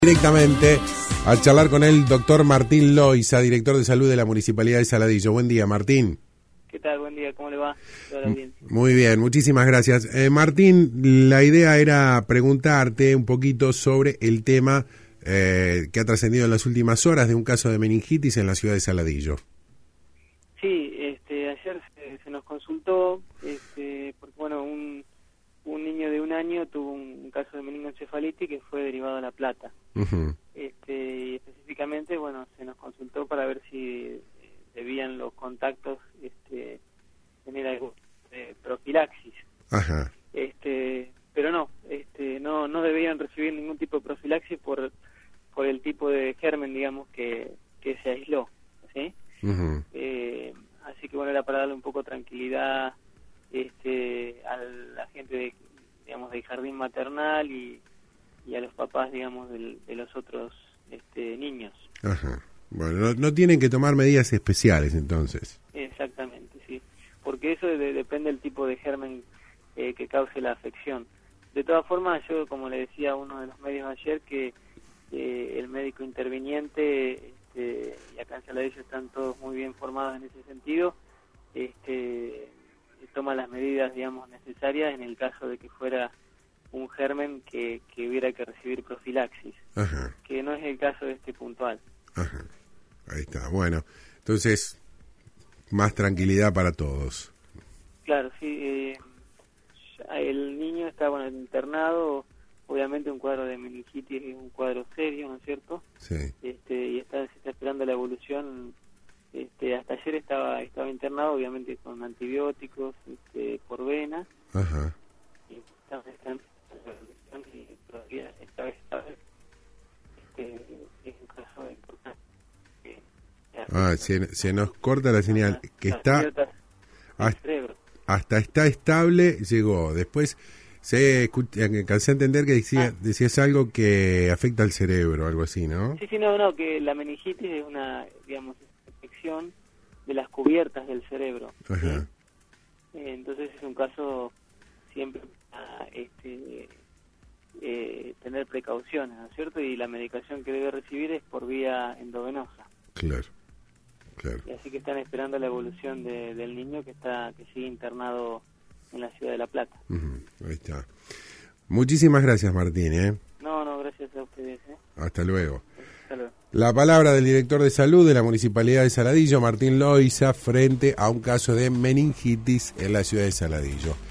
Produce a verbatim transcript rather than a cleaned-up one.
Directamente a charlar con el doctor Martín Loiza, director de salud de la Municipalidad de Saladillo. Buen día, Martín. ¿Qué tal? Buen día, ¿cómo le va? Bien. Muy bien, muchísimas gracias. Eh, Martín, la idea era preguntarte un poquito sobre el tema eh, que ha trascendido en las últimas horas de un caso de meningitis en la ciudad de Saladillo. Sí, este, ayer se, se nos consultó, este, porque bueno, un, un niño de un año tuvo un caso de meningoencefalitis que fue derivado a La Plata. Uh-huh. Este, y específicamente, bueno, se nos consultó para ver si eh, debían los contactos este, tener algo de profilaxis. Ajá. Este, pero no, este, no, no debían recibir ningún tipo de profilaxis por, por el tipo de germen, digamos, que, que se aisló, ¿sí? Uh-huh. Eh, así que bueno, era para darle un poco de tranquilidad este, a la gente de, digamos, del jardín maternal y, y a los papás, digamos, del, de los otros este, niños. Ajá. Bueno, no, no tienen que tomar medidas especiales entonces. Exactamente, sí, porque eso de, depende del tipo de germen eh, que cause la afección. De todas formas, yo, como le decía a uno de los medios ayer, que eh, el médico interviniente, este, y acá en Saladillo están todos muy bien formados en ese sentido, este, toma las medidas, digamos, necesarias en el caso de que fuera un germen que, que hubiera que recibir profilaxis. Ajá. Que no es el caso de este puntual. Ajá. Ahí está, bueno, entonces más tranquilidad para todos. Claro, sí, eh, el niño está, bueno, internado, obviamente un cuadro de meningitis es un cuadro serio, ¿no es cierto? Sí. Este, y está, se está esperando la evolución, este, hasta ayer estaba estaba internado, obviamente con antibióticos, este, por vena. Ajá. Y está, está, y todavía está estable. Este, es un caso importante. Ah, se, se nos corta la señal. Ajá. Que está hasta, hasta está estable, llegó. Después se escucha, cansé de entender que decía, ah. decías algo que afecta al cerebro, algo así, ¿no? Sí, sí, no, no, que la meningitis es una, digamos, infección de las cubiertas del cerebro. Ajá. ¿Sí? Eh, entonces es un caso siempre a este, eh, tener precauciones, ¿no es cierto? Y la medicación que debe recibir es por vía endovenosa. Claro. Claro. Y así que están esperando la evolución de, del niño que está que sigue internado en la ciudad de La Plata. Uh-huh. Ahí está. Muchísimas gracias, Martín. ¿eh? No, no, gracias a ustedes. ¿eh? Hasta luego. Hasta luego. La palabra del director de salud de la Municipalidad de Saladillo, Martín Loiza, frente a un caso de meningitis en la ciudad de Saladillo.